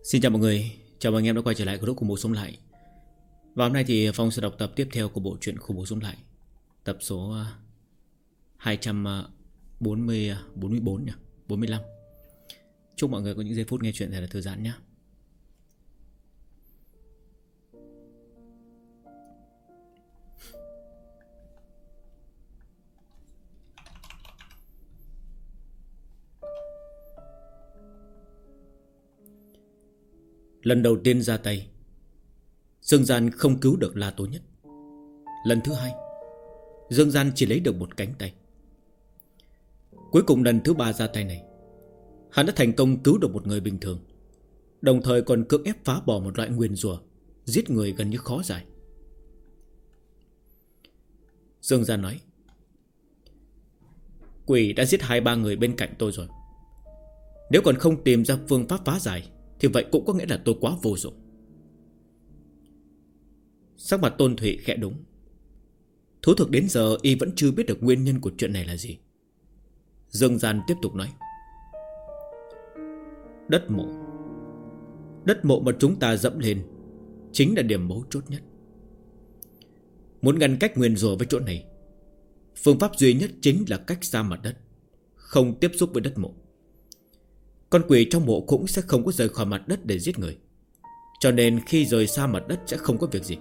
Xin chào mọi người, chào mừng anh em đã quay trở lại của Khủng Bố Sống Lại. Và hôm nay thì Phong sẽ đọc tập tiếp theo của bộ truyện Khủng Bố Sống Lại, tập số 244 nhỉ, 45. Chúc mọi người có những giây phút nghe chuyện thật là thư giãn nhé. Lần đầu tiên ra tay, Dương Gian không cứu được La Tố Nhất. Lần thứ hai, Dương Gian chỉ lấy được một cánh tay. Cuối cùng lần thứ ba ra tay này, hắn đã thành công cứu được một người bình thường, đồng thời còn cưỡng ép phá bỏ một loại nguyền rủa giết người gần như khó giải. Dương Gian nói: Quỷ đã giết 2-3 người bên cạnh tôi rồi. Nếu còn không tìm ra phương pháp phá giải thì vậy cũng có nghĩa là tôi quá vô dụng. Sắc mặt Tôn Thụy khẽ đúng. Thú thực đến giờ y vẫn chưa biết được nguyên nhân của chuyện này là gì. Dương Gian tiếp tục nói: Đất mộ mà chúng ta dẫm lên chính là điểm mấu chốt nhất. Muốn ngăn cách nguyền rủa với chỗ này, phương pháp duy nhất chính là cách xa mặt đất, không tiếp xúc với đất mộ. Con quỷ trong mộ cũng sẽ không có rời khỏi mặt đất để giết người, cho nên khi rời xa mặt đất sẽ không có việc gì.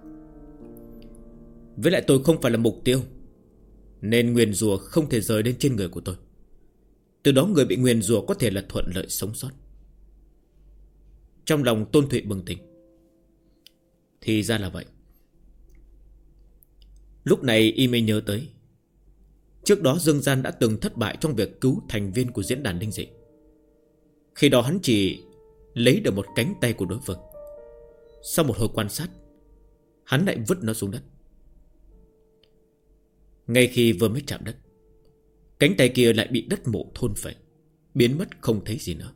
Với lại tôi không phải là mục tiêu, nên nguyền rủa không thể rời đến trên người của tôi. Từ đó người bị nguyền rủa có thể là thuận lợi sống sót. Trong lòng Tôn Thụy bừng tỉnh. Thì ra là vậy. Lúc này y mới nhớ tới, trước đó Dương Gian đã từng thất bại trong việc cứu thành viên của diễn đàn linh dị. Khi đó hắn chỉ lấy được một cánh tay của đối phương. Sau một hồi quan sát, hắn lại vứt nó xuống đất. Ngay khi vừa mới chạm đất, cánh tay kia lại bị đất mộ thôn phệ, biến mất không thấy gì nữa.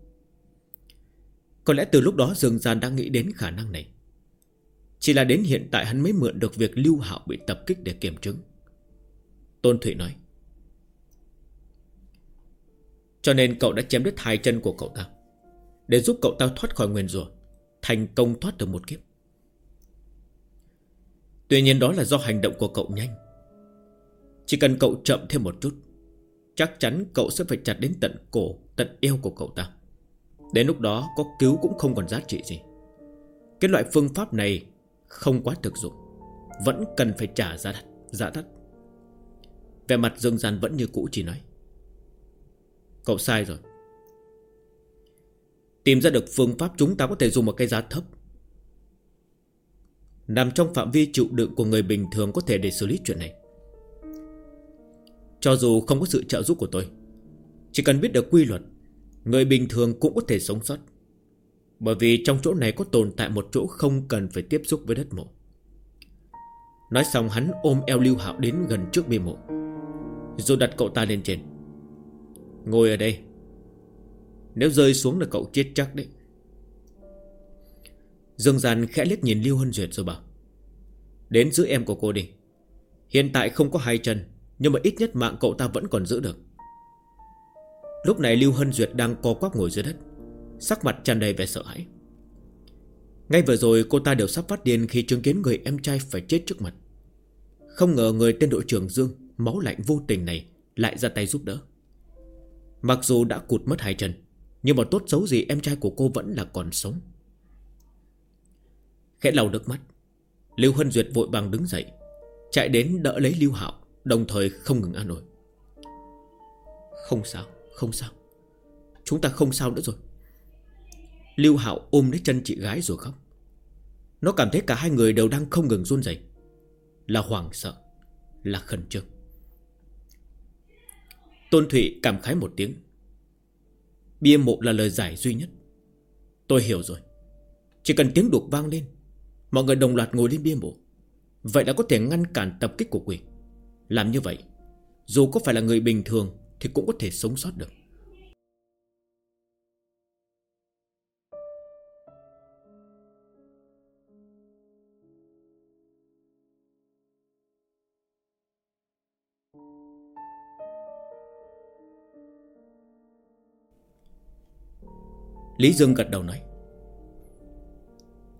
Có lẽ từ lúc đó Dương Gian đã nghĩ đến khả năng này. Chỉ là đến hiện tại hắn mới mượn được việc Lưu Hạo bị tập kích để kiểm chứng. Tôn Thụy nói: Cho nên cậu đã chém đứt 2 chân của cậu ta, để giúp cậu ta thoát khỏi nguyền rủa, thành công thoát được một kiếp. Tuy nhiên đó là do hành động của cậu nhanh. Chỉ cần cậu chậm thêm một chút, chắc chắn cậu sẽ phải chặt đến tận cổ, tận eo của cậu ta. Đến lúc đó có cứu cũng không còn giá trị gì. Cái loại phương pháp này không quá thực dụng, vẫn cần phải trả giá đắt. Vẻ mặt Dương Gian vẫn như cũ, chỉ nói: Cậu sai rồi. Tìm ra được phương pháp chúng ta có thể dùng một cái giá thấp, nằm trong phạm vi chịu đựng của người bình thường có thể để xử lý chuyện này. Cho dù không có sự trợ giúp của tôi, chỉ cần biết được quy luật, người bình thường cũng có thể sống sót. Bởi vì trong chỗ này có tồn tại một chỗ không cần phải tiếp xúc với đất mộ. Nói xong hắn ôm eo Lưu Hạo đến gần trước bia mộ, rồi đặt cậu ta lên trên. Ngồi ở đây, nếu rơi xuống là cậu chết chắc đấy. Dương Gian khẽ liếc nhìn Lưu Hân Duyệt rồi bảo: Đến giữ em của cô đi. Hiện tại không có 2 chân, nhưng mà ít nhất mạng cậu ta vẫn còn giữ được. Lúc này Lưu Hân Duyệt đang co quắp ngồi dưới đất, sắc mặt tràn đầy vẻ sợ hãi. Ngay vừa rồi cô ta đều sắp phát điên khi chứng kiến người em trai phải chết trước mặt. Không ngờ người tên đội trưởng Dương máu lạnh vô tình này lại ra tay giúp đỡ. Mặc dù đã cụt mất 2 chân, nhưng mà tốt xấu gì em trai của cô vẫn là còn sống. Khẽ lau nước mắt, Lưu Hân Duyệt vội vàng đứng dậy, chạy đến đỡ lấy Lưu Hạo, đồng thời không ngừng an ủi: Không sao, không sao, chúng ta không sao nữa rồi. Lưu Hạo ôm lấy chân chị gái rồi khóc. Nó cảm thấy cả hai người đều đang không ngừng run rẩy, là hoảng sợ, là khẩn trương. Tôn Thụy cảm khái một tiếng: Bia mộ là lời giải duy nhất. Tôi hiểu rồi. Chỉ cần tiếng đục vang lên, mọi người đồng loạt ngồi lên bia mộ, vậy đã có thể ngăn cản tập kích của quỷ. Làm như vậy, dù có phải là người bình thường thì cũng có thể sống sót được. Lý Dương gật đầu nói: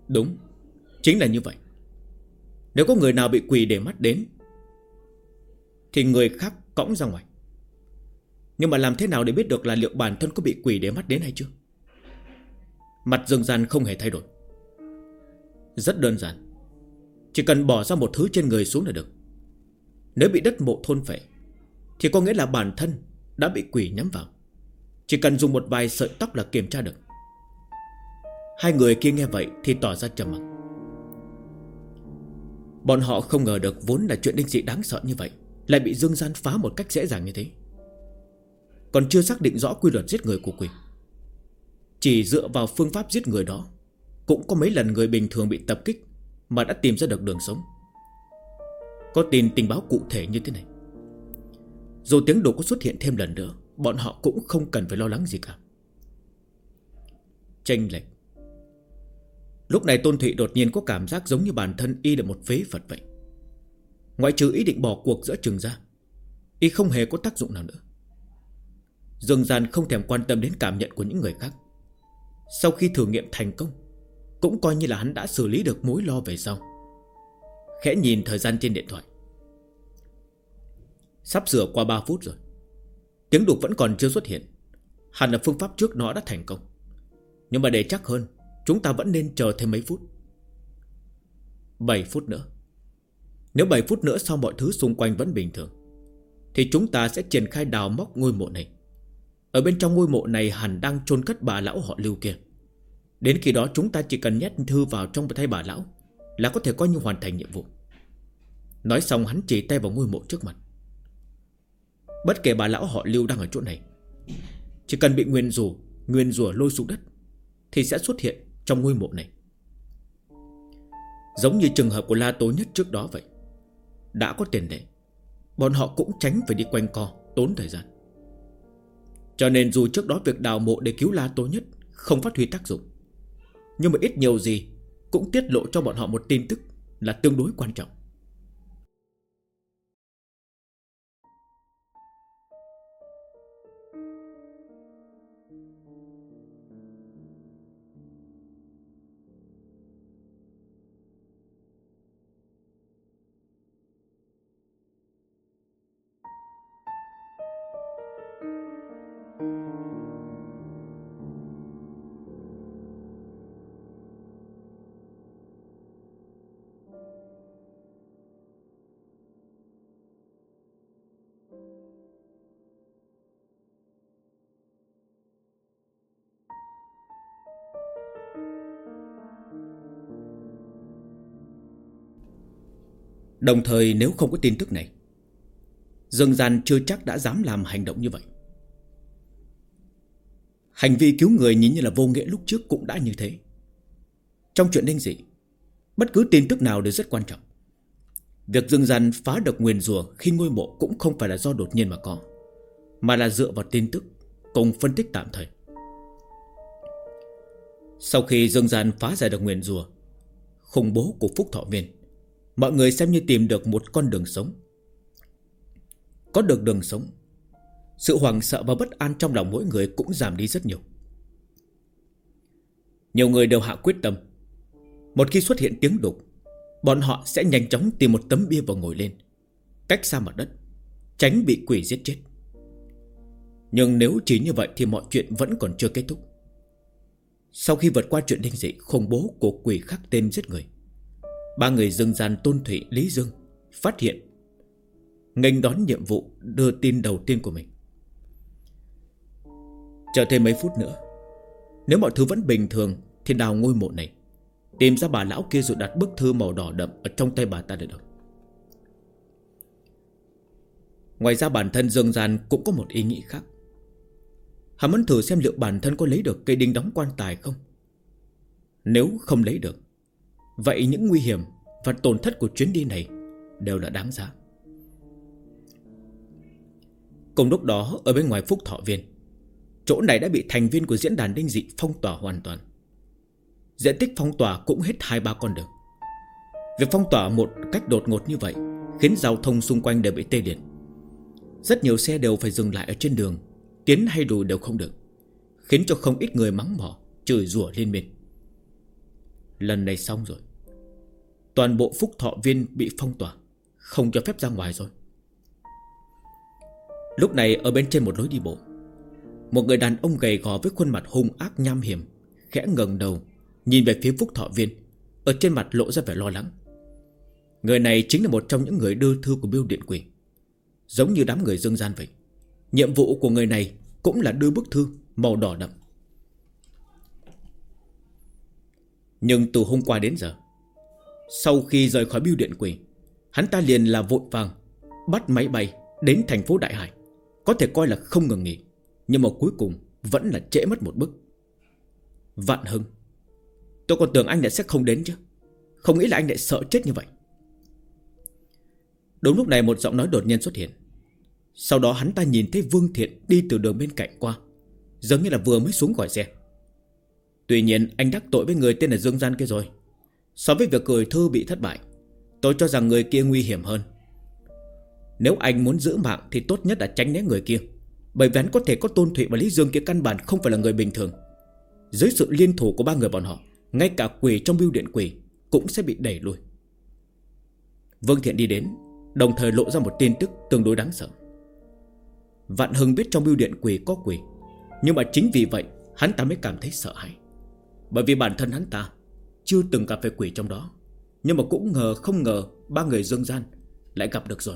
Đúng, chính là như vậy. Nếu có người nào bị quỷ để mắt đến thì người khác cõng ra ngoài. Nhưng mà làm thế nào để biết được là liệu bản thân có bị quỷ để mắt đến hay chưa? Mặt Dương Gian không hề thay đổi. Rất đơn giản. Chỉ cần bỏ ra một thứ trên người xuống là được. Nếu bị đất mộ thôn phệ thì có nghĩa là bản thân đã bị quỷ nhắm vào. Chỉ cần dùng một vài sợi tóc là kiểm tra được. Hai người kia nghe vậy thì tỏ ra trầm mặc. Bọn họ không ngờ được vốn là chuyện linh dị đáng sợ như vậy lại bị Dương Gian phá một cách dễ dàng như thế. Còn chưa xác định rõ quy luật giết người của quỷ. Chỉ dựa vào phương pháp giết người đó cũng có mấy lần người bình thường bị tập kích mà đã tìm ra được đường sống. Có tin tình báo cụ thể như thế này, dù tiếng đổ có xuất hiện thêm lần nữa, bọn họ cũng không cần phải lo lắng gì cả. Chênh lệch. Lúc này Tôn Thụy đột nhiên có cảm giác giống như bản thân y là một phế vật vậy. Ngoại trừ ý định bỏ cuộc giữa chừng ra, y không hề có tác dụng nào nữa. Dương Gian không thèm quan tâm đến cảm nhận của những người khác. Sau khi thử nghiệm thành công, cũng coi như là hắn đã xử lý được mối lo về sau. Khẽ nhìn thời gian trên điện thoại, sắp sửa qua 3 phút rồi. Tiếng đục vẫn còn chưa xuất hiện. Hẳn là phương pháp trước nó đã thành công. Nhưng mà để chắc hơn, chúng ta vẫn nên chờ thêm mấy phút. 7 phút nữa. Nếu 7 phút nữa sau mọi thứ xung quanh vẫn bình thường thì chúng ta sẽ triển khai đào móc ngôi mộ này. Ở bên trong ngôi mộ này hẳn đang chôn cất bà lão họ Lưu kia. Đến khi đó chúng ta chỉ cần nhét thư vào trong tay bà lão là có thể coi như hoàn thành nhiệm vụ. Nói xong hắn chỉ tay vào ngôi mộ trước mặt. Bất kể bà lão họ Lưu đang ở chỗ này, chỉ cần bị nguyền rủa lôi xuống đất thì sẽ xuất hiện trong ngôi mộ này. Giống như trường hợp của La Tố Nhất trước đó vậy. Đã có tiền lệ, bọn họ cũng tránh phải đi quanh co, tốn thời gian. Cho nên dù trước đó việc đào mộ để cứu La Tố Nhất không phát huy tác dụng, nhưng mà ít nhiều gì cũng tiết lộ cho bọn họ một tin tức là tương đối quan trọng. Đồng thời nếu không có tin tức này, Dương Gian chưa chắc đã dám làm hành động như vậy. Hành vi cứu người nhìn như là vô nghĩa lúc trước cũng đã như thế. Trong chuyện linh dị, bất cứ tin tức nào đều rất quan trọng. Việc Dương Gian phá được nguyền rủa khi ngôi mộ cũng không phải là do đột nhiên mà có, mà là dựa vào tin tức cùng phân tích tạm thời. Sau khi Dương Gian phá giải được nguyền rủa khủng bố của Phúc Thọ Viên, mọi người xem như tìm được một con đường sống. Có được đường sống, sự hoảng sợ và bất an trong lòng mỗi người cũng giảm đi rất nhiều. Nhiều người đều hạ quyết tâm, một khi xuất hiện tiếng đục, bọn họ sẽ nhanh chóng tìm một tấm bia và ngồi lên, cách xa mặt đất, tránh bị quỷ giết chết. Nhưng nếu chỉ như vậy thì mọi chuyện vẫn còn chưa kết thúc. Sau khi vượt qua chuyện linh dị khủng bố của quỷ khắc tên giết người, ba người Dương Gian, Tôn Thụy, Lý Dương phát hiện, nghênh đón nhiệm vụ đưa tin đầu tiên của mình. Chờ thêm mấy phút nữa, nếu mọi thứ vẫn bình thường thì đào ngôi mộ này, tìm ra bà lão kia rồi đặt bức thư màu đỏ đậm ở trong tay bà ta để được. Ngoài ra bản thân Dương Gian cũng có một ý nghĩ khác. Hắn muốn thử xem liệu bản thân có lấy được cây đinh đóng quan tài không. Nếu không lấy được, vậy những nguy hiểm và tổn thất của chuyến đi này đều là đáng giá. Cùng lúc đó, ở bên ngoài Phúc Thọ Viên, chỗ này đã bị thành viên của diễn đàn linh dị phong tỏa hoàn toàn. Diện tích phong tỏa cũng hết 2-3 con đường. Việc phong tỏa một cách đột ngột như vậy khiến giao thông xung quanh đều bị tê liệt. Rất nhiều xe đều phải dừng lại ở trên đường, tiến hay lùi đều không được, khiến cho không ít người mắng mỏ, chửi rủa liên miên. Lần này xong rồi. Toàn bộ Phúc Thọ Viên bị phong tỏa, không cho phép ra ngoài rồi. Lúc này ở bên trên một lối đi bộ, một người đàn ông gầy gò với khuôn mặt hung ác nham hiểm khẽ ngẩng đầu nhìn về phía Phúc Thọ Viên, ở trên mặt lộ ra vẻ lo lắng. Người này chính là một trong những người đưa thư của Bưu Điện Quỷ. Giống như đám người dương gian vậy, nhiệm vụ của người này cũng là đưa bức thư màu đỏ đậm. Nhưng từ hôm qua đến giờ, sau khi rời khỏi Bưu Điện Quỷ, hắn ta liền là vội vàng bắt máy bay đến thành phố Đại Hải. Có thể coi là không ngừng nghỉ, nhưng mà cuối cùng vẫn là trễ mất một bước. Vạn Hưng, tôi còn tưởng anh lại sẽ không đến chứ, không nghĩ là anh lại sợ chết như vậy. Đúng lúc này một giọng nói đột nhiên xuất hiện. Sau đó hắn ta nhìn thấy Vương Thiện đi từ đường bên cạnh qua, giống như là vừa mới xuống khỏi xe. Tuy nhiên anh đắc tội với người tên là Dương Gian kia rồi. So với việc gửi thư bị thất bại, tôi cho rằng người kia nguy hiểm hơn. Nếu anh muốn giữ mạng thì tốt nhất là tránh né người kia, bởi vì hắn có thể có Tôn Thụy và Lý Dương kia căn bản không phải là người bình thường. Dưới sự liên thủ của ba người bọn họ, ngay cả quỷ trong Bưu Điện Quỷ cũng sẽ bị đẩy lui. Vương Thiện đi đến, đồng thời lộ ra một tin tức tương đối đáng sợ. Vạn Hưng biết trong Bưu Điện Quỷ có quỷ, nhưng mà chính vì vậy hắn ta mới cảm thấy sợ hãi. Bởi vì bản thân hắn ta chưa từng gặp phải quỷ trong đó, nhưng mà cũng không ngờ ba người Dương Gian lại gặp được rồi.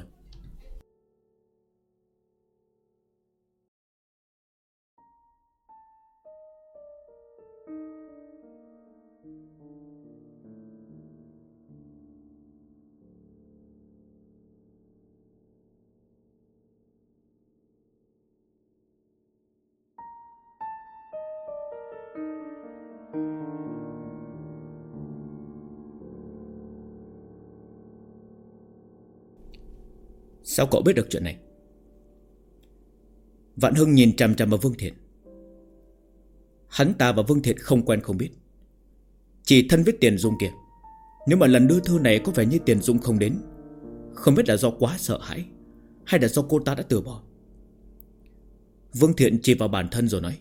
Sao cậu biết được chuyện này? Vạn Hưng nhìn chằm chằm vào Vương Thiện. Hắn ta và Vương Thiện không quen không biết, chỉ thân với Tiền Dung kia. Nhưng mà lần đưa thư này có vẻ như Tiền Dung không đến, không biết là do quá sợ hãi hay là do cô ta đã từ bỏ. Vương Thiện chỉ vào bản thân rồi nói: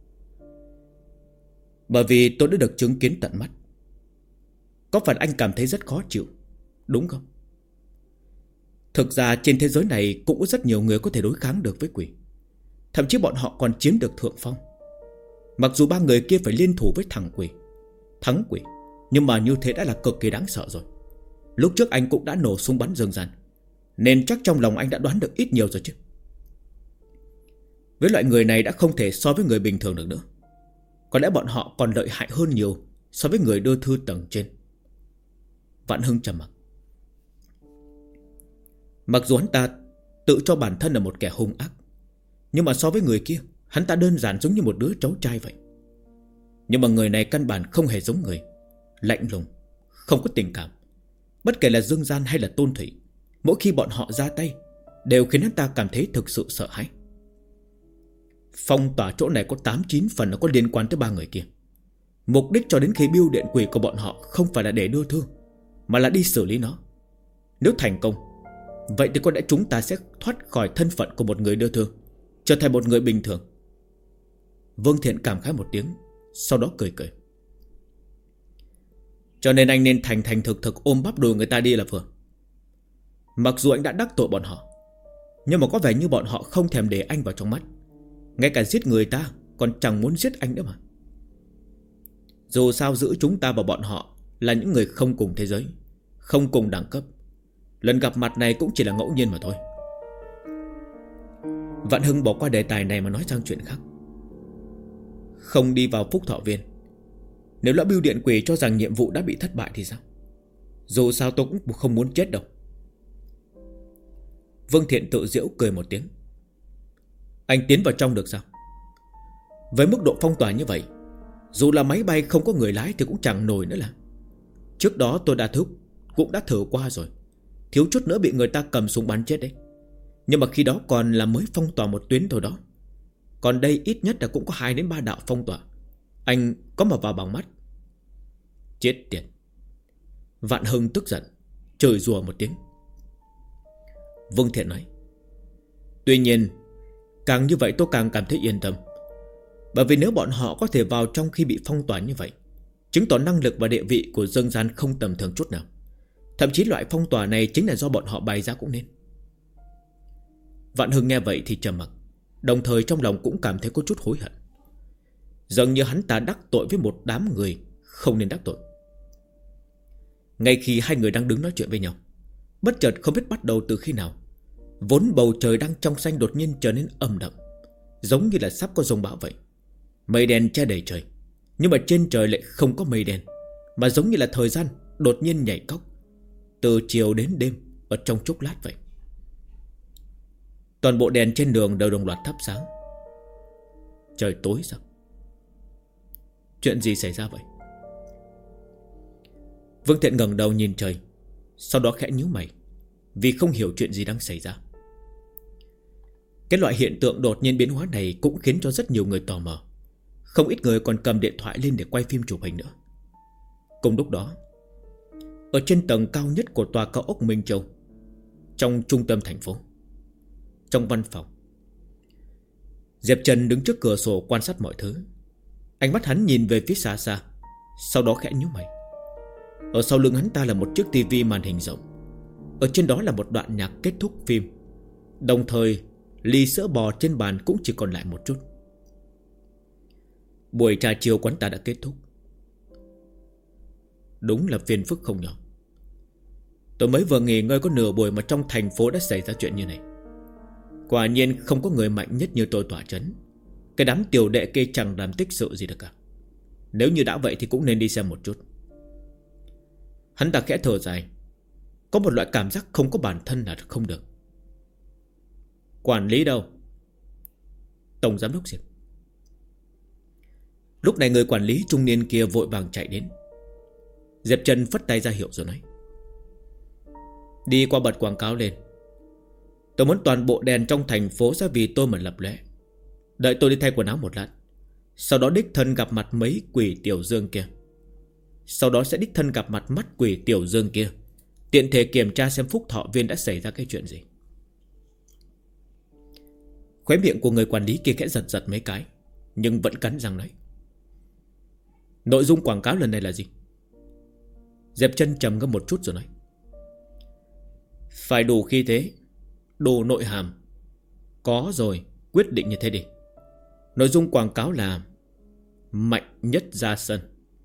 bởi vì tôi đã được chứng kiến tận mắt. Có phần anh cảm thấy rất khó chịu, đúng không? Thực ra trên thế giới này cũng có rất nhiều người có thể đối kháng được với quỷ. Thậm chí bọn họ còn chiếm được thượng phong. Mặc dù ba người kia phải liên thủ với thằng quỷ, thắng quỷ, nhưng mà như thế đã là cực kỳ đáng sợ rồi. Lúc trước anh cũng đã nổ súng bắn Dương Gian, nên chắc trong lòng anh đã đoán được ít nhiều rồi chứ. Với loại người này đã không thể so với người bình thường được nữa. Có lẽ bọn họ còn lợi hại hơn nhiều so với người đưa thư tầng trên. Vạn Hưng trầm mặc. Mặc dù hắn ta tự cho bản thân là một kẻ hung ác, nhưng mà so với người kia, hắn ta đơn giản giống như một đứa cháu trai vậy. Nhưng mà người này căn bản không hề giống người, lạnh lùng, không có tình cảm. Bất kể là Dương Gian hay là Tôn Thủy, mỗi khi bọn họ ra tay đều khiến hắn ta cảm thấy thực sự sợ hãi. Phong tỏa chỗ này có 8-9 phần nó có liên quan tới ba người kia. Mục đích cho đến khi Bưu Điện Quỷ của bọn họ không phải là để đưa thư, mà là đi xử lý nó. Nếu thành công, vậy thì có lẽ chúng ta sẽ thoát khỏi thân phận của một người đưa thư, trở thành một người bình thường. Vương Thiện cảm khái một tiếng, sau đó cười cười. Cho nên anh nên thành thực ôm bắp đùi người ta đi là vừa. Mặc dù anh đã đắc tội bọn họ, nhưng mà có vẻ như bọn họ không thèm để anh vào trong mắt. Ngay cả giết người ta còn chẳng muốn giết anh nữa mà. Dù sao giữa chúng ta và bọn họ là những người không cùng thế giới, không cùng đẳng cấp. Lần gặp mặt này cũng chỉ là ngẫu nhiên mà thôi. Vạn Hưng bỏ qua đề tài này mà nói sang chuyện khác. Không đi vào Phúc Thọ Viên, nếu lão Bưu Điện Quỷ cho rằng nhiệm vụ đã bị thất bại thì sao? Dù sao tôi cũng không muốn chết đâu. Vương Thiện tự giễu cười một tiếng. Anh tiến vào trong được sao? Với mức độ phong tỏa như vậy, dù là máy bay không có người lái thì cũng chẳng nổi nữa là. Trước đó tôi cũng đã thử qua rồi, thiếu chút nữa bị người ta cầm súng bắn chết đấy. Nhưng mà khi đó còn là mới phong tỏa một tuyến thôi đó. Còn đây ít nhất là cũng có 2-3 đạo phong tỏa. Anh có mà vào bằng mắt. Chết tiệt. Vạn Hưng tức giận, chửi rủa một tiếng. Vương Thiện nói: tuy nhiên càng như vậy tôi càng cảm thấy yên tâm. Bởi vì nếu bọn họ có thể vào trong khi bị phong tỏa như vậy, chứng tỏ năng lực và địa vị của Dương Gian không tầm thường chút nào. Thậm chí loại phong tỏa này chính là do bọn họ bày ra cũng nên. Vạn Hưng nghe vậy thì trầm mặc, đồng thời trong lòng cũng cảm thấy có chút hối hận. Dường như hắn ta đắc tội với một đám người không nên đắc tội. Ngay khi hai người đang đứng nói chuyện với nhau, bất chợt không biết bắt đầu từ khi nào, vốn bầu trời đang trong xanh đột nhiên trở nên âm đậm, giống như là sắp có giông bão vậy. Mây đen che đầy trời, nhưng mà trên trời lại không có mây đen, mà giống như là thời gian đột nhiên nhảy cóc, từ chiều đến đêm ở trong chốc lát vậy. Toàn bộ đèn trên đường đều đồng loạt thắp sáng. Trời tối sao? Chuyện gì xảy ra vậy? Vương Thiện ngẩng đầu nhìn trời, sau đó khẽ nhíu mày, vì không hiểu chuyện gì đang xảy ra. Cái loại hiện tượng đột nhiên biến hóa này cũng khiến cho rất nhiều người tò mò. Không ít người còn cầm điện thoại lên để quay phim chụp hình nữa. Cùng lúc đó, ở trên tầng cao nhất của tòa cao ốc Minh Châu, trong trung tâm thành phố, trong văn phòng, Diệp Trần đứng trước cửa sổ quan sát mọi thứ. Ánh mắt hắn nhìn về phía xa xa, sau đó khẽ nhíu mày. Ở sau lưng hắn ta là một chiếc tivi màn hình rộng, ở trên đó là một đoạn nhạc kết thúc phim. Đồng thời ly sữa bò trên bàn cũng chỉ còn lại một chút. Buổi trà chiều quán ta đã kết thúc. Đúng là phiền phức không nhỏ. Tôi mới vừa nghỉ ngơi có nửa buổi mà trong thành phố đã xảy ra chuyện như này. Quả nhiên không có người mạnh nhất như tôi tỏa chấn. Cái đám tiểu đệ kia chẳng làm tích sự gì được cả. Nếu như đã vậy thì cũng nên đi xem một chút. Hắn ta khẽ thở dài, có một loại cảm giác không có bản thân là không được. Quản lý đâu? Tổng giám đốc Diệp. Lúc này người quản lý trung niên kia vội vàng chạy đến. Diệp Trần phất tay ra hiệu rồi nói: đi qua bật quảng cáo lên. Tôi muốn toàn bộ đèn trong thành phố sẽ vì tôi mà lập lòe. Đợi tôi đi thay quần áo một lát, sau đó đích thân gặp mặt mấy quỷ tiểu dương kia. Sau đó sẽ đích thân gặp mặt mắt quỷ tiểu dương kia, tiện thể kiểm tra xem Phúc Thọ Viên đã xảy ra cái chuyện gì. Khóe miệng của người quản lý kia khẽ giật giật mấy cái, nhưng vẫn cắn răng nói: nội dung quảng cáo lần này là gì? Diệp Trân trầm ngâm một chút rồi nói: phải đủ khí thế, đủ nội hàm. Có rồi, quyết định như thế đi. Nội dung quảng cáo là mạnh nhất ra sân.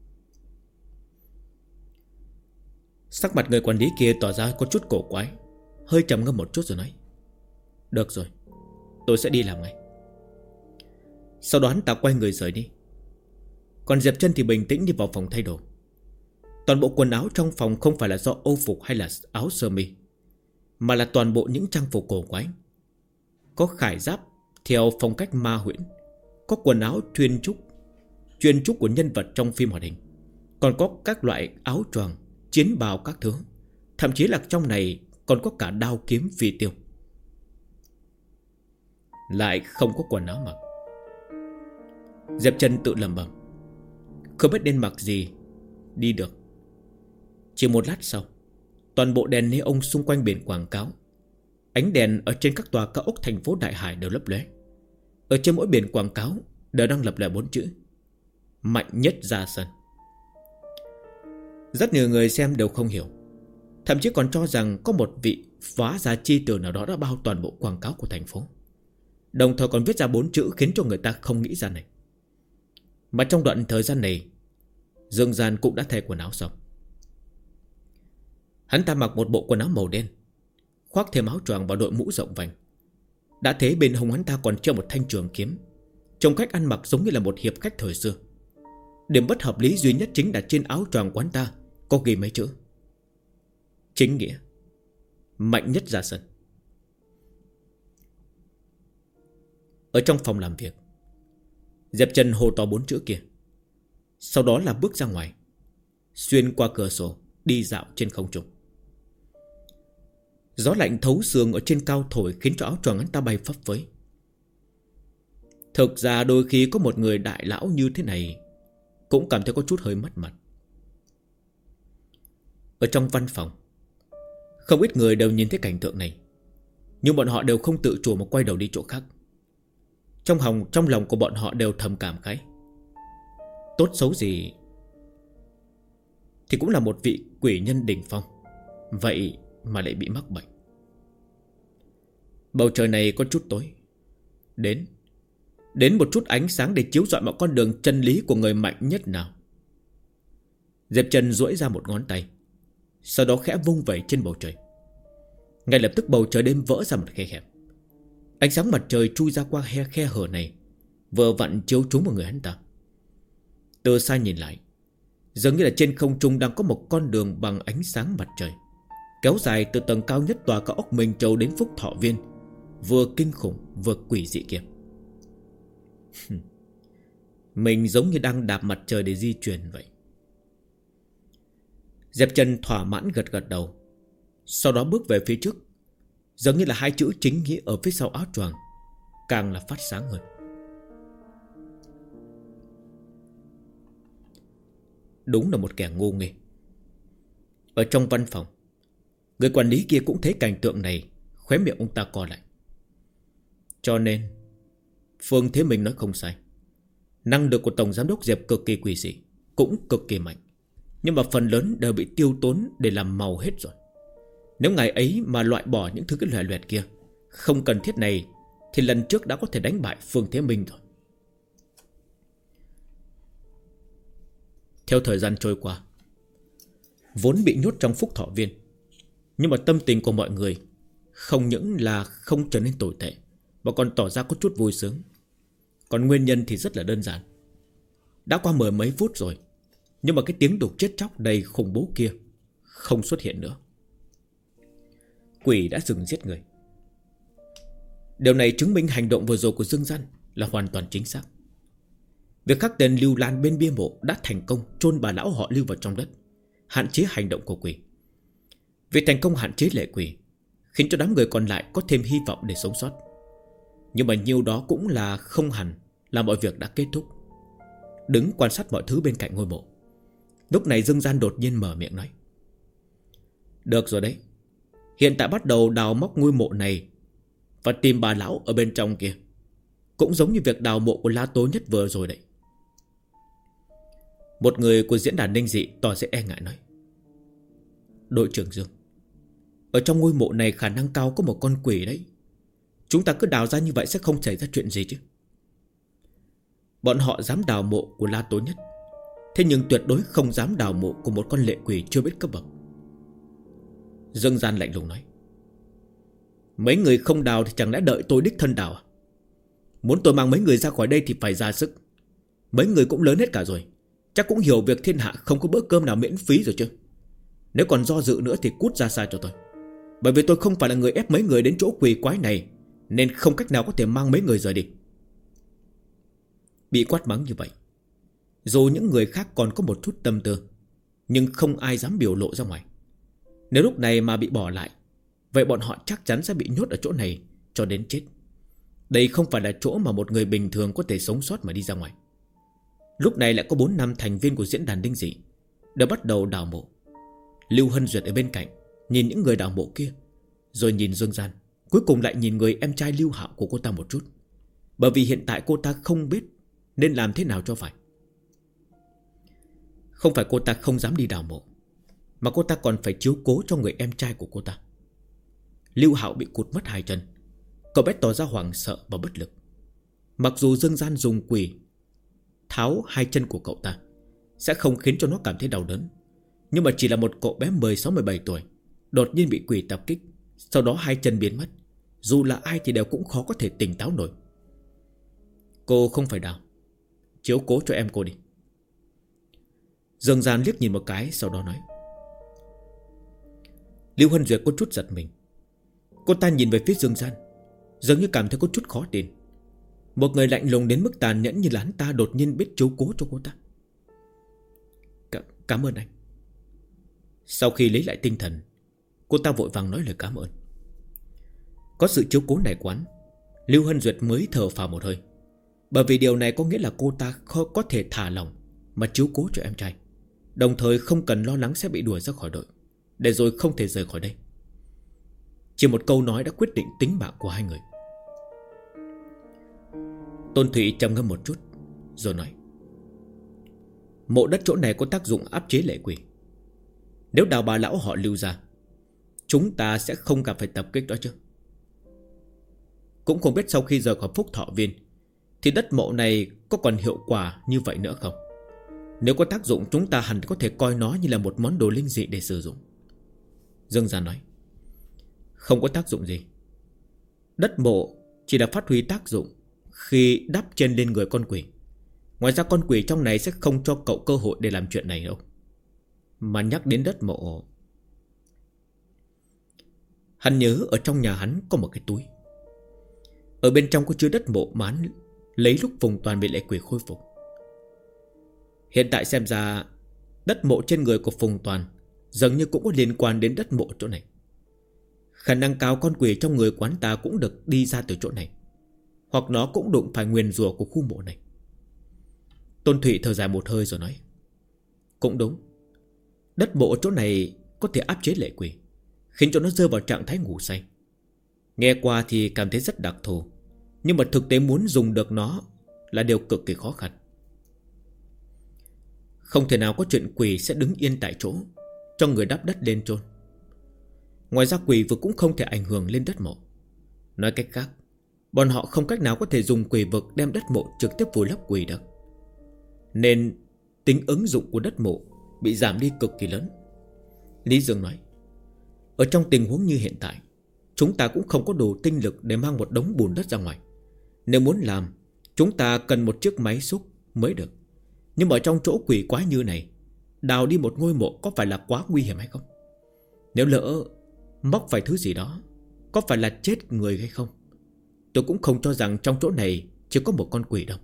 Sắc mặt người quản lý kia tỏ ra có chút cổ quái, hơi trầm ngâm một chút rồi nói: được rồi, tôi sẽ đi làm ngay. Sau đó hắn ta quay người rời đi. Còn Diệp Trân thì bình tĩnh đi vào phòng thay đồ. Toàn bộ quần áo trong phòng không phải là do âu phục hay là áo sơ mi, mà là toàn bộ những trang phục cổ quái. Có khải giáp theo phong cách ma huyễn, có quần áo chuyên trúc của nhân vật trong phim hoạt hình, còn có các loại áo choàng, chiến bào các thứ. Thậm chí là trong này còn có cả đao kiếm phi tiêu. Lại không có quần áo mặc. Diệp Trân tự lẩm bẩm, không biết nên mặc gì đi được. Chỉ một lát sau, toàn bộ đèn neon xung quanh biển quảng cáo, ánh đèn ở trên các tòa cao ốc thành phố Đại Hải đều lấp lóe. Ở trên mỗi biển quảng cáo đều đang lập lại 4 chữ: mạnh nhất ra sân. Rất nhiều người xem đều không hiểu, thậm chí còn cho rằng có một vị phá giá chi tử nào đó đã bao toàn bộ quảng cáo của thành phố, đồng thời còn viết ra 4 chữ khiến cho người ta không nghĩ ra này. Mà trong đoạn thời gian này, Dương Gian cũng đã thay quần áo xong. Hắn ta mặc một bộ quần áo màu đen, khoác thêm áo choàng và đội mũ rộng vành. Đã thế bên hông hắn ta còn treo một thanh trường kiếm, trông cách ăn mặc giống như là một hiệp khách thời xưa. Điểm bất hợp lý duy nhất chính là trên áo choàng của hắn ta có ghi mấy chữ: chính nghĩa, mạnh nhất ra sân. Ở trong phòng làm việc, Diệp Trần hô to 4 chữ kia, sau đó là bước ra ngoài, xuyên qua cửa sổ đi dạo trên không trung. Gió lạnh thấu xương ở trên cao thổi khiến cho áo choàng hắn ta bay phấp phới. Thực ra đôi khi có một người đại lão như thế này cũng cảm thấy có chút hơi mất mặt. Ở trong văn phòng, không ít người đều nhìn thấy cảnh tượng này, nhưng bọn họ đều không tự chủ mà quay đầu đi chỗ khác. Trong lòng của bọn họ đều thầm cảm khái, tốt xấu gì thì cũng là một vị quỷ nhân đỉnh phong. Vậy mà lại bị mắc bệnh. Bầu trời này có chút tối. Đến một chút ánh sáng để chiếu rọi mọi con đường chân lý của người mạnh nhất nào. Diệp Trần duỗi ra một ngón tay, sau đó khẽ vung vẩy trên bầu trời. Ngay lập tức bầu trời đêm vỡ ra một khe hẹp. Ánh sáng mặt trời chui ra qua khe hở này, vừa vặn chiếu trúng vào người hắn ta. Từ xa nhìn lại, dường như là trên không trung đang có một con đường bằng ánh sáng mặt trời, kéo dài từ tầng cao nhất tòa cao ốc Minh Châu đến Phúc Thọ Viên, vừa kinh khủng vừa quỷ dị kia. Mình giống như đang đạp mặt trời để di chuyển vậy. Diệp Trần thỏa mãn gật gật đầu, sau đó bước về phía trước. Giống như là hai chữ chính nghĩa ở phía sau áo choàng càng là phát sáng hơn. Đúng là một kẻ ngu nghê. Ở trong văn phòng, người quản lý kia cũng thấy cảnh tượng này, khóe miệng ông ta co lại. Cho nên Phương Thế Minh nói không sai. Năng lực của Tổng Giám đốc Diệp cực kỳ quỷ dị, cũng cực kỳ mạnh, nhưng mà phần lớn đều bị tiêu tốn để làm màu hết rồi. Nếu ngày ấy mà loại bỏ những thứ cái loè loẹt kia không cần thiết này, thì lần trước đã có thể đánh bại Phương Thế Minh rồi. Theo thời gian trôi qua, vốn bị nhốt trong Phúc Thọ Viên, nhưng mà tâm tình của mọi người không những là không trở nên tồi tệ, mà còn tỏ ra có chút vui sướng. Còn nguyên nhân thì rất là đơn giản. Đã qua mười mấy phút rồi, nhưng mà cái tiếng đục chết chóc đầy khủng bố kia không xuất hiện nữa. Quỷ đã dừng giết người. Điều này chứng minh hành động vừa rồi của Dương Gian là hoàn toàn chính xác. Việc khắc tên Lưu Lan bên bia mộ đã thành công chôn bà lão họ Lưu vào trong đất, hạn chế hành động của quỷ. Việc thành công hạn chế lệ quỷ khiến cho đám người còn lại có thêm hy vọng để sống sót. Nhưng mà nhiêu đó cũng là không hẳn là mọi việc đã kết thúc. Đứng quan sát mọi thứ bên cạnh ngôi mộ, lúc này Dương Gian đột nhiên mở miệng nói: Được rồi đấy, hiện tại bắt đầu đào móc ngôi mộ này và tìm bà lão ở bên trong kia, cũng giống như việc đào mộ của La Tố Nhất vừa rồi đấy. Một người của diễn đàn Ninh Dị tỏ ra e ngại nói: Đội trưởng Dương, ở trong ngôi mộ này khả năng cao có một con quỷ đấy. Chúng ta cứ đào ra như vậy sẽ không xảy ra chuyện gì chứ. Bọn họ dám đào mộ của La Tố Nhất, thế nhưng tuyệt đối không dám đào mộ của một con lệ quỷ chưa biết cấp bậc. Dương Gian lạnh lùng nói: Mấy người không đào thì chẳng lẽ đợi tôi đích thân đào à? Muốn tôi mang mấy người ra khỏi đây thì phải ra sức. Mấy người cũng lớn hết cả rồi, chắc cũng hiểu việc thiên hạ không có bữa cơm nào miễn phí rồi chứ. Nếu còn do dự nữa thì cút ra xa cho tôi. Bởi vì tôi không phải là người ép mấy người đến chỗ quỷ quái này, nên không cách nào có thể mang mấy người rời đi. Bị quát mắng như vậy, dù những người khác còn có một chút tâm tư, nhưng không ai dám biểu lộ ra ngoài. Nếu lúc này mà bị bỏ lại, vậy bọn họ chắc chắn sẽ bị nhốt ở chỗ này cho đến chết. Đây không phải là chỗ mà một người bình thường có thể sống sót mà đi ra ngoài. Lúc này lại có 4-5 thành viên của diễn đàn Đinh Dị đã bắt đầu đào mộ. Lưu Hân Duyệt ở bên cạnh nhìn những người đào mộ kia, rồi nhìn Dương Gian, cuối cùng lại nhìn người em trai Lưu Hạo của cô ta một chút. Bởi vì hiện tại cô ta không biết nên làm thế nào cho phải. Không phải cô ta không dám đi đào mộ, mà cô ta còn phải chiếu cố cho người em trai của cô ta. Lưu Hạo bị cụt mất 2 chân, cậu bé tỏ ra hoảng sợ và bất lực. Mặc dù Dương Gian dùng quỷ tháo 2 chân của cậu ta sẽ không khiến cho nó cảm thấy đau đớn, nhưng mà chỉ là một cậu bé 16-17 tuổi đột nhiên bị quỷ tập kích, sau đó 2 chân biến mất, dù là ai thì đều cũng khó có thể tỉnh táo nổi. Cô không phải đào, chiếu cố cho em cô đi. Dương Gian liếc nhìn một cái, sau đó nói. Lưu Hân Duyệt có chút giật mình. Cô ta nhìn về phía Dương Gian, dường như cảm thấy có chút khó tin. Một người lạnh lùng đến mức tàn nhẫn như là hắn ta đột nhiên biết chiếu cố cho cô ta. Cảm ơn anh. Sau khi lấy lại tinh thần, cô ta vội vàng nói lời cảm ơn. Có sự chiếu cố này quán, Lưu Hân Duyệt mới thở phào một hơi. Bởi vì điều này có nghĩa là cô ta có thể thả lòng mà chiếu cố cho em trai, đồng thời không cần lo lắng sẽ bị đuổi ra khỏi đội, để rồi không thể rời khỏi đây. Chỉ một câu nói đã quyết định tính mạng của hai người. Tôn Thụy trầm ngâm một chút rồi nói. Mộ đất chỗ này có tác dụng áp chế lệ quỷ. Nếu Đào bà lão họ Lưu ra, chúng ta sẽ không cần phải tập kích đó chứ. Cũng không biết sau khi rời khỏi Phúc Thọ Viên thì đất mộ này có còn hiệu quả như vậy nữa không. Nếu có tác dụng, chúng ta hẳn có thể coi nó như là một món đồ linh dị để sử dụng. Dương Gia nói: Không có tác dụng gì. Đất mộ chỉ là phát huy tác dụng khi đắp chân lên người con quỷ. Ngoài ra con quỷ trong này sẽ không cho cậu cơ hội để làm chuyện này đâu. Mà nhắc đến đất mộ, hắn nhớ ở trong nhà hắn có một cái túi. Ở bên trong có chứa đất mộ mà hắn lấy lúc Phùng Toàn bị lệ quỷ khôi phục. Hiện tại xem ra đất mộ trên người của Phùng Toàn dường như cũng có liên quan đến đất mộ chỗ này. Khả năng cao con quỷ trong người quán ta cũng được đi ra từ chỗ này, hoặc nó cũng đụng phải nguyền rủa của khu mộ này. Tôn Thụy thở dài một hơi rồi nói: Cũng đúng. Đất mộ chỗ này có thể áp chế lệ quỷ, khiến cho nó rơi vào trạng thái ngủ say. Nghe qua thì cảm thấy rất đặc thù, nhưng mà thực tế muốn dùng được nó là điều cực kỳ khó khăn. Không thể nào có chuyện quỷ sẽ đứng yên tại chỗ cho người đắp đất lên chôn. Ngoài ra quỷ vực cũng không thể ảnh hưởng lên đất mộ. Nói cách khác, bọn họ không cách nào có thể dùng quỷ vực đem đất mộ trực tiếp vùi lấp quỷ được. Nên tính ứng dụng của đất mộ bị giảm đi cực kỳ lớn. Lý Dương nói: Ở trong tình huống như hiện tại, chúng ta cũng không có đủ tinh lực để mang một đống bùn đất ra ngoài. Nếu muốn làm, chúng ta cần một chiếc máy xúc mới được. Nhưng mà ở trong chỗ quỷ quái như này, đào đi một ngôi mộ có phải là quá nguy hiểm hay không? Nếu lỡ móc phải thứ gì đó, có phải là chết người hay không? Tôi cũng không cho rằng trong chỗ này chỉ có một con quỷ đâu.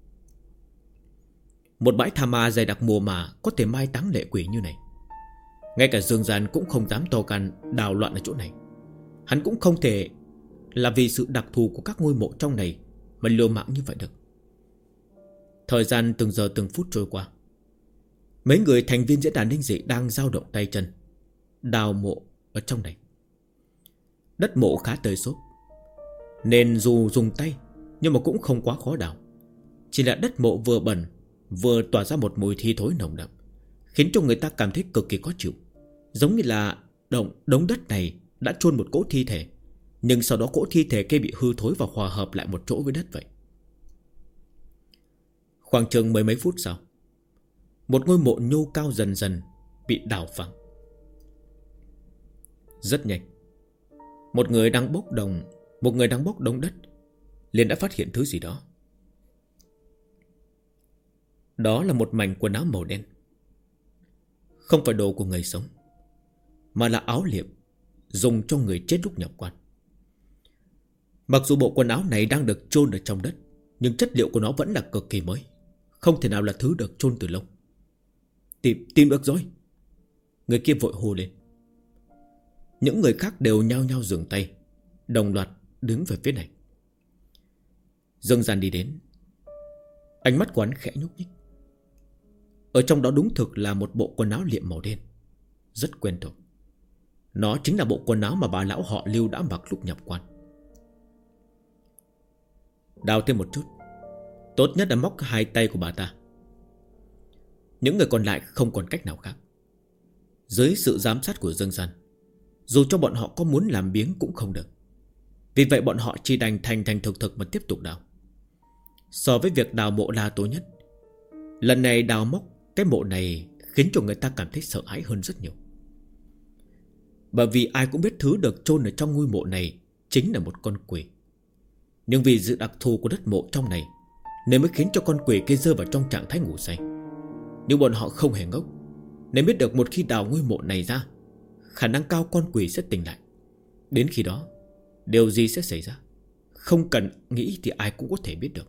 Một bãi tha ma dày đặc mùa mà có thể mai táng lệ quỷ như này, ngay cả Dương Gian cũng không dám to gan đào loạn ở chỗ này. Hắn cũng không thể là vì sự đặc thù của các ngôi mộ trong này mà liều mạng như vậy được. Thời gian từng giờ từng phút trôi qua. Mấy người thành viên diễn đàn linh dị đang dao động tay chân đào mộ ở trong này. Đất mộ khá tơi xốp, nên dù dùng tay nhưng mà cũng không quá khó đào. Chỉ là đất mộ vừa bẩn vừa tỏa ra một mùi thi thối nồng đậm, khiến cho người ta cảm thấy cực kỳ khó chịu. Giống như là đống đất này đã chôn một cỗ thi thể, nhưng sau đó cỗ thi thể kia bị hư thối và hòa hợp lại một chỗ với đất vậy. Khoảng chừng mười mấy phút sau, một ngôi mộ nhô cao dần dần bị đào phẳng. Rất nhanh, một người đang bốc đống đất liền đã phát hiện thứ gì đó. Đó là một mảnh quần áo màu đen. Không phải đồ của người sống, mà là áo liệm dùng cho người chết lúc nhập quan. Mặc dù bộ quần áo này đang được chôn ở trong đất, nhưng chất liệu của nó vẫn là cực kỳ mới, không thể nào là thứ được chôn từ lâu. Tìm được rồi. Người kia vội hô lên. Những người khác đều nhao nhao dừng tay, đồng loạt đứng về phía này. Dương Gian đi đến, ánh mắt của hắn khẽ nhúc nhích. Ở trong đó đúng thực là một bộ quần áo liệm màu đen, rất quen thuộc. Nó chính là bộ quần áo mà bà lão họ Lưu đã mặc lúc nhập quan. Đào thêm một chút, tốt nhất là móc hai tay của bà ta. Những người còn lại không còn cách nào khác. Dưới sự giám sát của Dương Gian, dù cho bọn họ có muốn làm biếng cũng không được. Vì vậy bọn họ chỉ đành thành thực mà tiếp tục đào. So với việc đào mộ La Tố Nhất, lần này đào móc cái mộ này khiến cho người ta cảm thấy sợ hãi hơn rất nhiều. Bởi vì ai cũng biết thứ được chôn ở trong ngôi mộ này chính là một con quỷ. Nhưng vì sự đặc thù của đất mộ trong này nên mới khiến cho con quỷ kia rơi vào trong trạng thái ngủ say. Nhưng bọn họ không hề ngốc, nên biết được một khi đào ngôi mộ này ra, khả năng cao con quỷ sẽ tỉnh lại. Đến khi đó, điều gì sẽ xảy ra, không cần nghĩ thì ai cũng có thể biết được.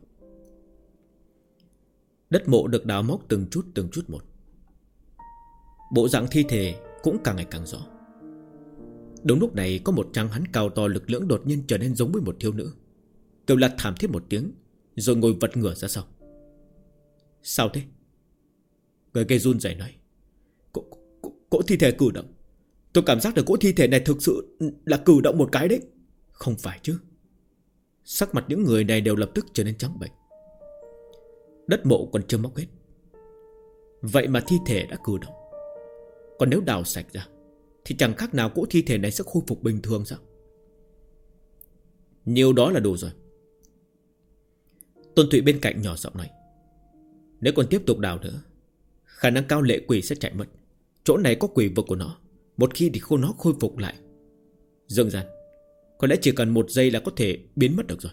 Đất mộ được đào móc từng chút một. Bộ dạng thi thể cũng càng ngày càng rõ. Đúng lúc này có một tráng hán cao to lực lưỡng đột nhiên trở nên giống với một thiếu nữ, kêu la thảm thiết một tiếng, rồi ngồi vật ngửa ra sau. Sao thế? Người kia run rẩy nói. Cỗ thi thể cử động. Tôi cảm giác được cỗ thi thể này thực sự là cử động một cái đấy. Không phải chứ? Sắc mặt những người này đều lập tức trở nên trắng bệch. Đất mộ còn chưa móc hết, vậy mà thi thể đã cử động. Còn nếu đào sạch ra thì chẳng khác nào cỗ thi thể này sẽ khôi phục bình thường sao? Nhiều đó là đủ rồi. Tôn Thụy bên cạnh nhỏ giọng nói, nếu còn tiếp tục đào nữa, khả năng cao lệ quỷ sẽ chạy mất. Chỗ này có quỷ vực của nó. Một khi thì nó khôi phục lại, Dương Gian, có lẽ chỉ cần 1 giây là có thể biến mất được rồi.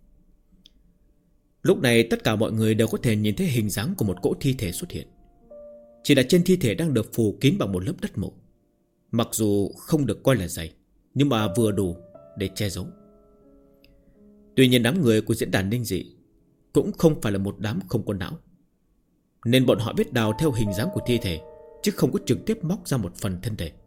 Lúc này tất cả mọi người đều có thể nhìn thấy hình dáng của một cỗ thi thể xuất hiện. Chỉ là trên thi thể đang được phủ kín bằng một lớp đất mộ. Mặc dù không được coi là dày, nhưng mà vừa đủ để che giấu. Tuy nhiên đám người của diễn đàn linh dị cũng không phải là một đám không có não, nên bọn họ biết đào theo hình dáng của thi thể, chứ không có trực tiếp móc ra một phần thân thể.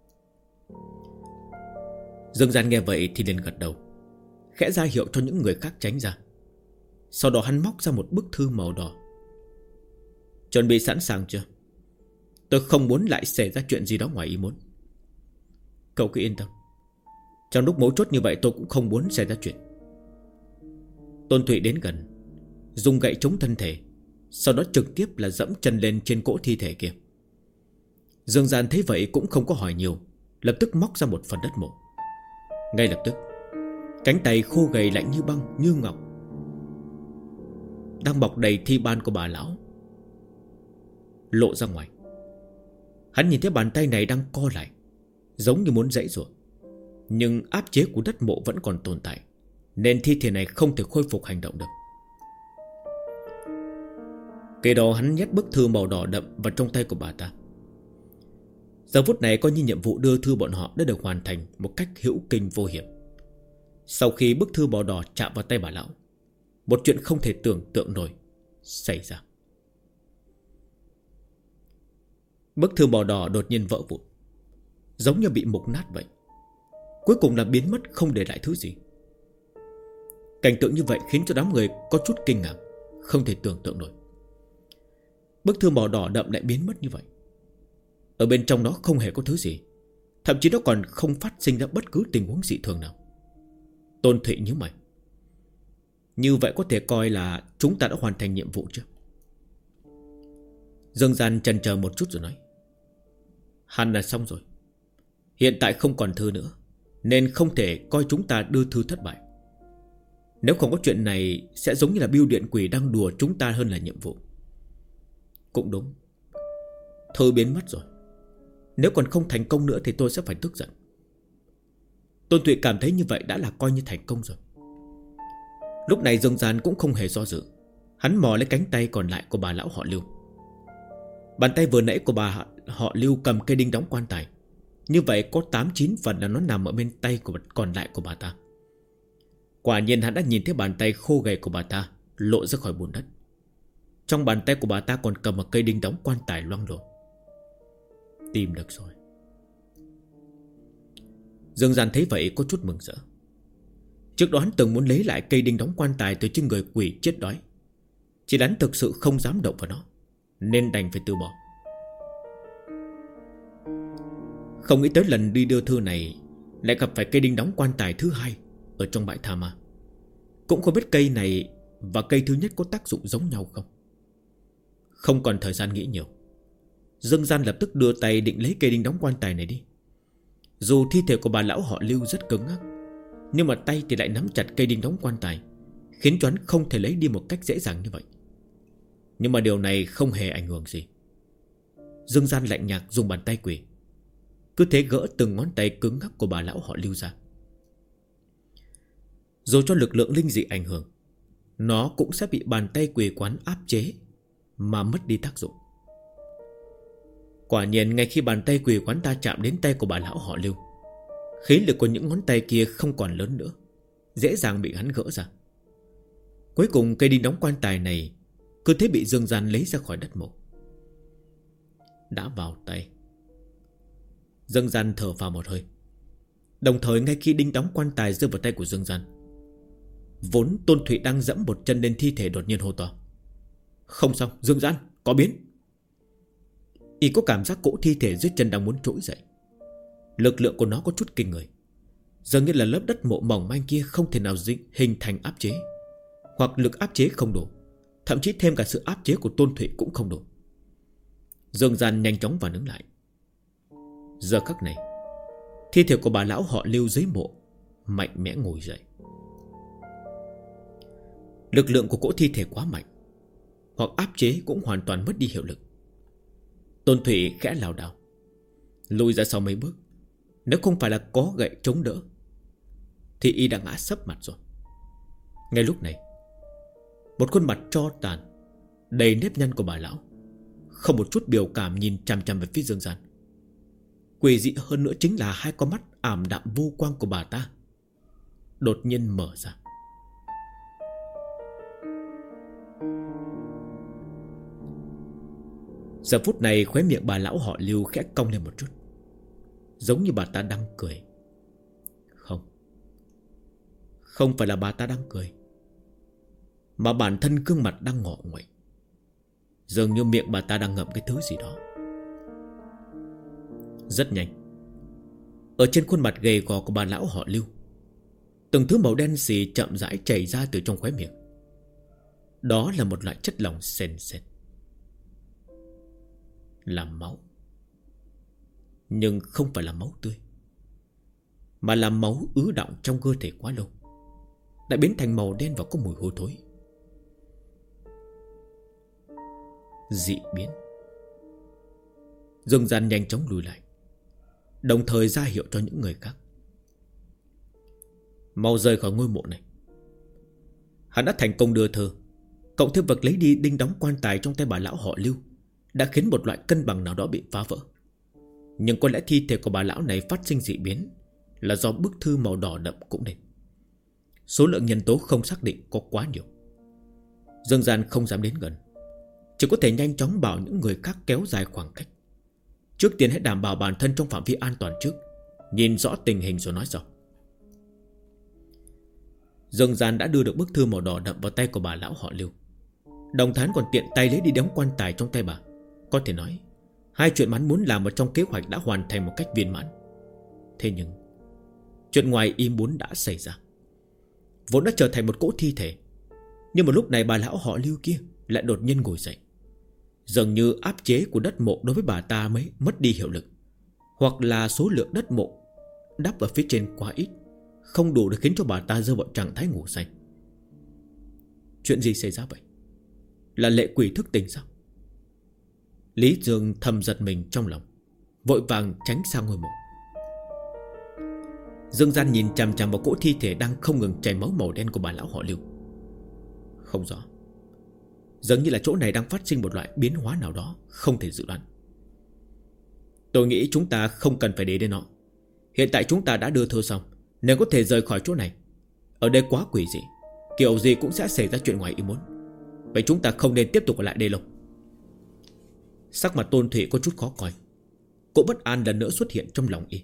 Dương Gian nghe vậy thì liền gật đầu, khẽ ra hiệu cho những người khác tránh ra. Sau đó hắn móc ra một bức thư màu đỏ. Chuẩn bị sẵn sàng chưa? Tôi không muốn lại xảy ra chuyện gì đó ngoài ý muốn. Cậu cứ yên tâm, trong lúc mấu chốt như vậy tôi cũng không muốn xảy ra chuyện. Tôn Thụy đến gần, dùng gậy chống thân thể, sau đó trực tiếp là dẫm chân lên trên cỗ thi thể kia. Dương Gian thấy vậy cũng không có hỏi nhiều, lập tức móc ra một phần đất mộ. Ngay lập tức, cánh tay khô gầy lạnh như băng như ngọc đang bọc đầy thi ban của bà lão lộ ra ngoài. Hắn nhìn thấy bàn tay này đang co lại, giống như muốn giãy giụa, nhưng áp chế của đất mộ vẫn còn tồn tại, nên thi thể này không thể khôi phục hành động được. Kế đó hắn nhét bức thư màu đỏ đậm vào trong tay của bà ta. Giờ phút này coi như nhiệm vụ đưa thư bọn họ đã được hoàn thành một cách hữu kinh vô hiểm. Sau khi bức thư màu đỏ chạm vào tay bà lão, một chuyện không thể tưởng tượng nổi xảy ra. Bức thư màu đỏ đột nhiên vỡ vụn, giống như bị mục nát vậy. Cuối cùng là biến mất, không để lại thứ gì. Cảnh tượng như vậy khiến cho đám người có chút kinh ngạc, không thể tưởng tượng nổi. Bức thư màu đỏ đậm lại biến mất như vậy. Ở bên trong nó không hề có thứ gì, thậm chí nó còn không phát sinh ra bất cứ tình huống dị thường nào. Tôn Thụy nhíu mày. Như vậy có thể coi là chúng ta đã hoàn thành nhiệm vụ chưa? Dương Gian chần chờ một chút rồi nói, hẳn là xong rồi. Hiện tại không còn thư nữa, nên không thể coi chúng ta đưa thư thất bại. Nếu không có chuyện này, sẽ giống như là bưu điện quỷ đang đùa chúng ta hơn là nhiệm vụ. Cũng đúng, thư biến mất rồi. Nếu còn không thành công nữa thì tôi sẽ phải tức giận. Tôn Thụy cảm thấy như vậy đã là coi như thành công rồi. Lúc này Dương Gian cũng không hề do dự, hắn mò lấy cánh tay còn lại của bà lão họ Lưu. Bàn tay vừa nãy của bà họ Lưu cầm cây đinh đóng quan tài, như vậy có 8-9 phần là nó nằm ở bên tay còn lại của bà ta. Quả nhiên hắn đã nhìn thấy bàn tay khô gầy của bà ta lộ ra khỏi bùn đất. Trong bàn tay của bà ta còn cầm một cây đinh đóng quan tài loang lổ. Tìm được rồi. Dương Gian thấy vậy có chút mừng rỡ. Trước đó hắn từng muốn lấy lại cây đinh đóng quan tài từ trên người quỷ chết đói, chỉ hắn thực sự không dám động vào nó, nên đành phải từ bỏ. Không nghĩ tới lần đi đưa thư này lại gặp phải cây đinh đóng quan tài thứ hai ở trong bãi tha ma. Cũng không biết cây này và cây thứ nhất có tác dụng giống nhau không. Không còn thời gian nghĩ nhiều, Dương Gian lập tức đưa tay định lấy cây đinh đóng quan tài này đi. Dù thi thể của bà lão họ Lưu rất cứng ngắc, nhưng mà tay thì lại nắm chặt cây đinh đóng quan tài, khiến cho hắn không thể lấy đi một cách dễ dàng như vậy. Nhưng mà điều này không hề ảnh hưởng gì. Dương Gian lạnh nhạt dùng bàn tay quỷ, cứ thế gỡ từng ngón tay cứng ngắc của bà lão họ Lưu ra. Dù cho lực lượng linh dị ảnh hưởng, nó cũng sẽ bị bàn tay quỷ quán áp chế mà mất đi tác dụng. Quả nhiên ngay khi bàn tay quỷ quán ta chạm đến tay của bà lão họ Lưu, khí lực của những ngón tay kia không còn lớn nữa, dễ dàng bị hắn gỡ ra. Cuối cùng cây đinh đóng quan tài này cứ thế bị Dương Gian lấy ra khỏi đất mộ. Đã vào tay. Dương Gian thở vào một hơi. Đồng thời ngay khi đinh đóng quan tài rơi vào tay của Dương Gian, vốn Tôn Thụy đang dẫm một chân lên thi thể đột nhiên hô to: không xong, Dương Gian, có biến. Y có cảm giác cỗ thi thể dưới chân đang muốn trỗi dậy. Lực lượng của nó có chút kinh người, dường như là lớp đất mộ mỏng manh kia không thể nào hình thành áp chế, hoặc lực áp chế không đủ, thậm chí thêm cả sự áp chế của Tôn Thụy cũng không đủ. Dương Gian nhanh chóng phản ứng lại. Giờ khắc này, thi thể của bà lão họ Lưu dưới mộ mạnh mẽ ngồi dậy. Lực lượng của cỗ thi thể quá mạnh, hoặc áp chế cũng hoàn toàn mất đi hiệu lực. Tôn Thụy khẽ lảo đảo lùi ra sau mấy bước. Nếu không phải là có gậy chống đỡ thì y đã ngã sấp mặt rồi. Ngay lúc này, một khuôn mặt tro tàn, đầy nếp nhăn của bà lão, không một chút biểu cảm nhìn chằm chằm về phía Dương Gian. Quỷ dị hơn nữa chính là hai con mắt ảm đạm vô quang của bà ta đột nhiên mở ra. Giờ phút này khóe miệng bà lão họ Lưu khẽ cong lên một chút, giống như bà ta đang cười. Không, không phải là bà ta đang cười, mà bản thân gương mặt đang ngọ nguậy. Dường như miệng bà ta đang ngậm cái thứ gì đó. Rất nhanh, ở trên khuôn mặt gầy gò của bà lão họ Lưu, từng thứ màu đen xì chậm rãi chảy ra từ trong khóe miệng. Đó là một loại chất lỏng sền sệt, là máu. Nhưng không phải là máu tươi, mà là máu ứ đọng trong cơ thể quá lâu, đã biến thành màu đen và có mùi hôi thối. Dị biến. Dương Gian nhanh chóng lùi lại, đồng thời ra hiệu cho những người khác mau rời khỏi ngôi mộ này. Hắn đã thành công đưa thư, cộng thêm vật lấy đi đinh đóng quan tài trong tay bà lão họ Lưu, đã khiến một loại cân bằng nào đó bị phá vỡ. Nhưng có lẽ thi thể của bà lão này phát sinh dị biến là do bức thư màu đỏ đậm cũng nên. Số lượng nhân tố không xác định có quá nhiều. Dương Gian không dám đến gần, chỉ có thể nhanh chóng bảo những người khác kéo dài khoảng cách. Trước tiên hãy đảm bảo bản thân trong phạm vi an toàn trước, nhìn rõ tình hình rồi nói sau. Dương Gian đã đưa được bức thư màu đỏ đậm vào tay của bà lão họ Lưu, đồng thời còn tiện tay lấy đi đóng quan tài trong tay bà. Có thể nói hai chuyện hắn muốn làm ở trong kế hoạch đã hoàn thành một cách viên mãn. Thế nhưng chuyện ngoài ý muốn đã xảy ra. Vốn đã trở thành một cỗ thi thể, nhưng mà lúc này bà lão họ Lưu kia lại đột nhiên ngồi dậy. Dường như áp chế của đất mộ đối với bà ta mới mất đi hiệu lực, hoặc là số lượng đất mộ đắp ở phía trên quá ít, không đủ để khiến cho bà ta rơi vào trạng thái ngủ say. Chuyện gì xảy ra vậy? Là lệ quỷ thức tỉnh sao? Lý Dương thầm giật mình trong lòng, vội vàng tránh sang ngôi mộ. Dương Gian nhìn chằm chằm vào cỗ thi thể đang không ngừng chảy máu màu đen của bà lão họ Lưu. Không rõ, dường như là chỗ này đang phát sinh một loại biến hóa nào đó không thể dự đoán. Tôi nghĩ chúng ta không cần phải để đến nó. Hiện tại chúng ta đã đưa thư xong, nếu có thể rời khỏi chỗ này. Ở đây quá quỷ dị, kiểu gì cũng sẽ xảy ra chuyện ngoài ý muốn. Vậy chúng ta không nên tiếp tục ở lại đây lâu. Sắc mặt Tôn Thụy có chút khó coi, cỗ bất an lần nữa xuất hiện trong lòng y.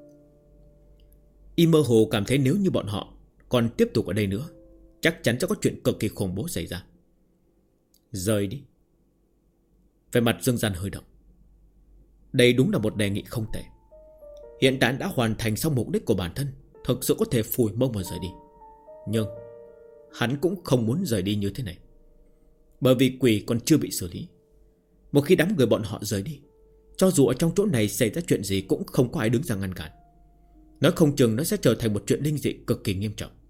Y mơ hồ cảm thấy nếu như bọn họ còn tiếp tục ở đây nữa, chắc chắn sẽ có chuyện cực kỳ khủng bố xảy ra. Rời đi. Về mặt Dương Gian hơi động. Đây đúng là một đề nghị không tệ. Hiện tại đã hoàn thành xong mục đích của bản thân, thực sự có thể phủi mông mà rời đi. Nhưng hắn cũng không muốn rời đi như thế này, bởi vì quỷ còn chưa bị xử lý. Một khi đám người bọn họ rời đi, cho dù ở trong chỗ này xảy ra chuyện gì cũng không có ai đứng ra ngăn cản. Nói không chừng nó sẽ trở thành một chuyện linh dị cực kỳ nghiêm trọng.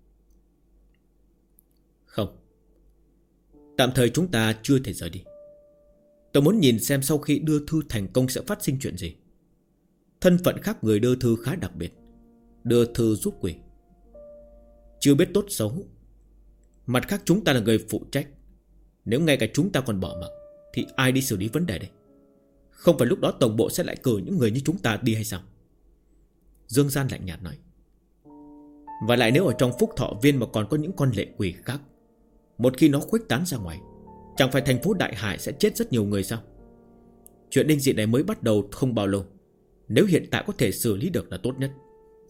Không, tạm thời chúng ta chưa thể rời đi. Tôi muốn nhìn xem sau khi đưa thư thành công sẽ phát sinh chuyện gì. Thân phận khác người đưa thư khá đặc biệt, đưa thư giúp quỷ, chưa biết tốt xấu. Mặt khác chúng ta là người phụ trách, nếu ngay cả chúng ta còn bỏ mặc thì ai đi xử lý vấn đề đây? Không phải lúc đó tổng bộ sẽ lại cử những người như chúng ta đi hay sao? Dương Gian lạnh nhạt nói. Và lại nếu ở trong Phúc Thọ Viên mà còn có những con lệ quỷ khác, một khi nó khuếch tán ra ngoài, chẳng phải thành phố Đại Hải sẽ chết rất nhiều người sao? Chuyện linh dị này mới bắt đầu không bao lâu, nếu hiện tại có thể xử lý được là tốt nhất.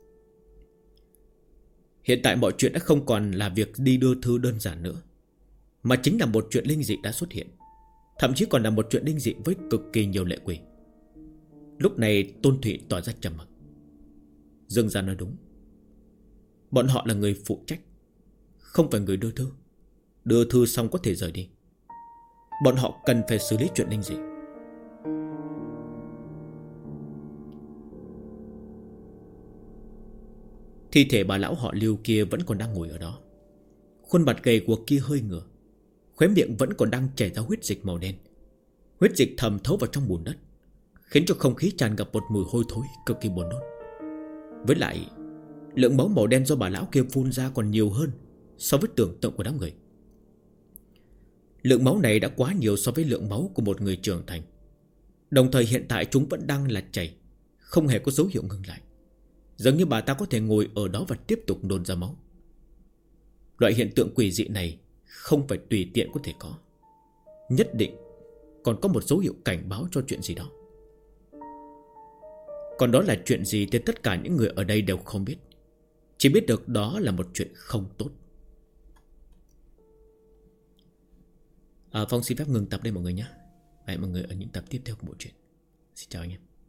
Hiện tại mọi chuyện đã không còn là việc đi đưa thư đơn giản nữa, mà chính là một chuyện linh dị đã xuất hiện. Thậm chí còn là một chuyện linh dị với cực kỳ nhiều lệ quỷ. Lúc này Tôn Thụy tỏ ra trầm mặc. Dương Gian nói đúng, bọn họ là người phụ trách, không phải người đưa thư. Đưa thư xong có thể rời đi. Bọn họ cần phải xử lý chuyện linh dị. Thi thể bà lão họ Lưu kia vẫn còn đang ngồi ở đó. Khuôn mặt gầy guộc kia hơi ngửa, khóe miệng vẫn còn đang chảy ra huyết dịch màu đen. Huyết dịch thẩm thấu vào trong bùn đất, khiến cho không khí tràn ngập một mùi hôi thối cực kỳ buồn nôn. Với lại lượng máu màu đen do bà lão kia phun ra còn nhiều hơn so với tưởng tượng của đám người. Lượng máu này đã quá nhiều so với lượng máu của một người trưởng thành. Đồng thời hiện tại chúng vẫn đang là chảy, không hề có dấu hiệu ngừng lại. Giống như bà ta có thể ngồi ở đó và tiếp tục nôn ra máu. Loại hiện tượng quỷ dị này không phải tùy tiện có thể có. Nhất định còn có một dấu hiệu cảnh báo cho chuyện gì đó. Còn đó là chuyện gì thì tất cả những người ở đây đều không biết. Chỉ biết được đó là một chuyện không tốt. Phong xin phép ngừng tập đây mọi người nhé. Hẹn mọi người ở những tập tiếp theo của bộ truyện. Xin chào anh em.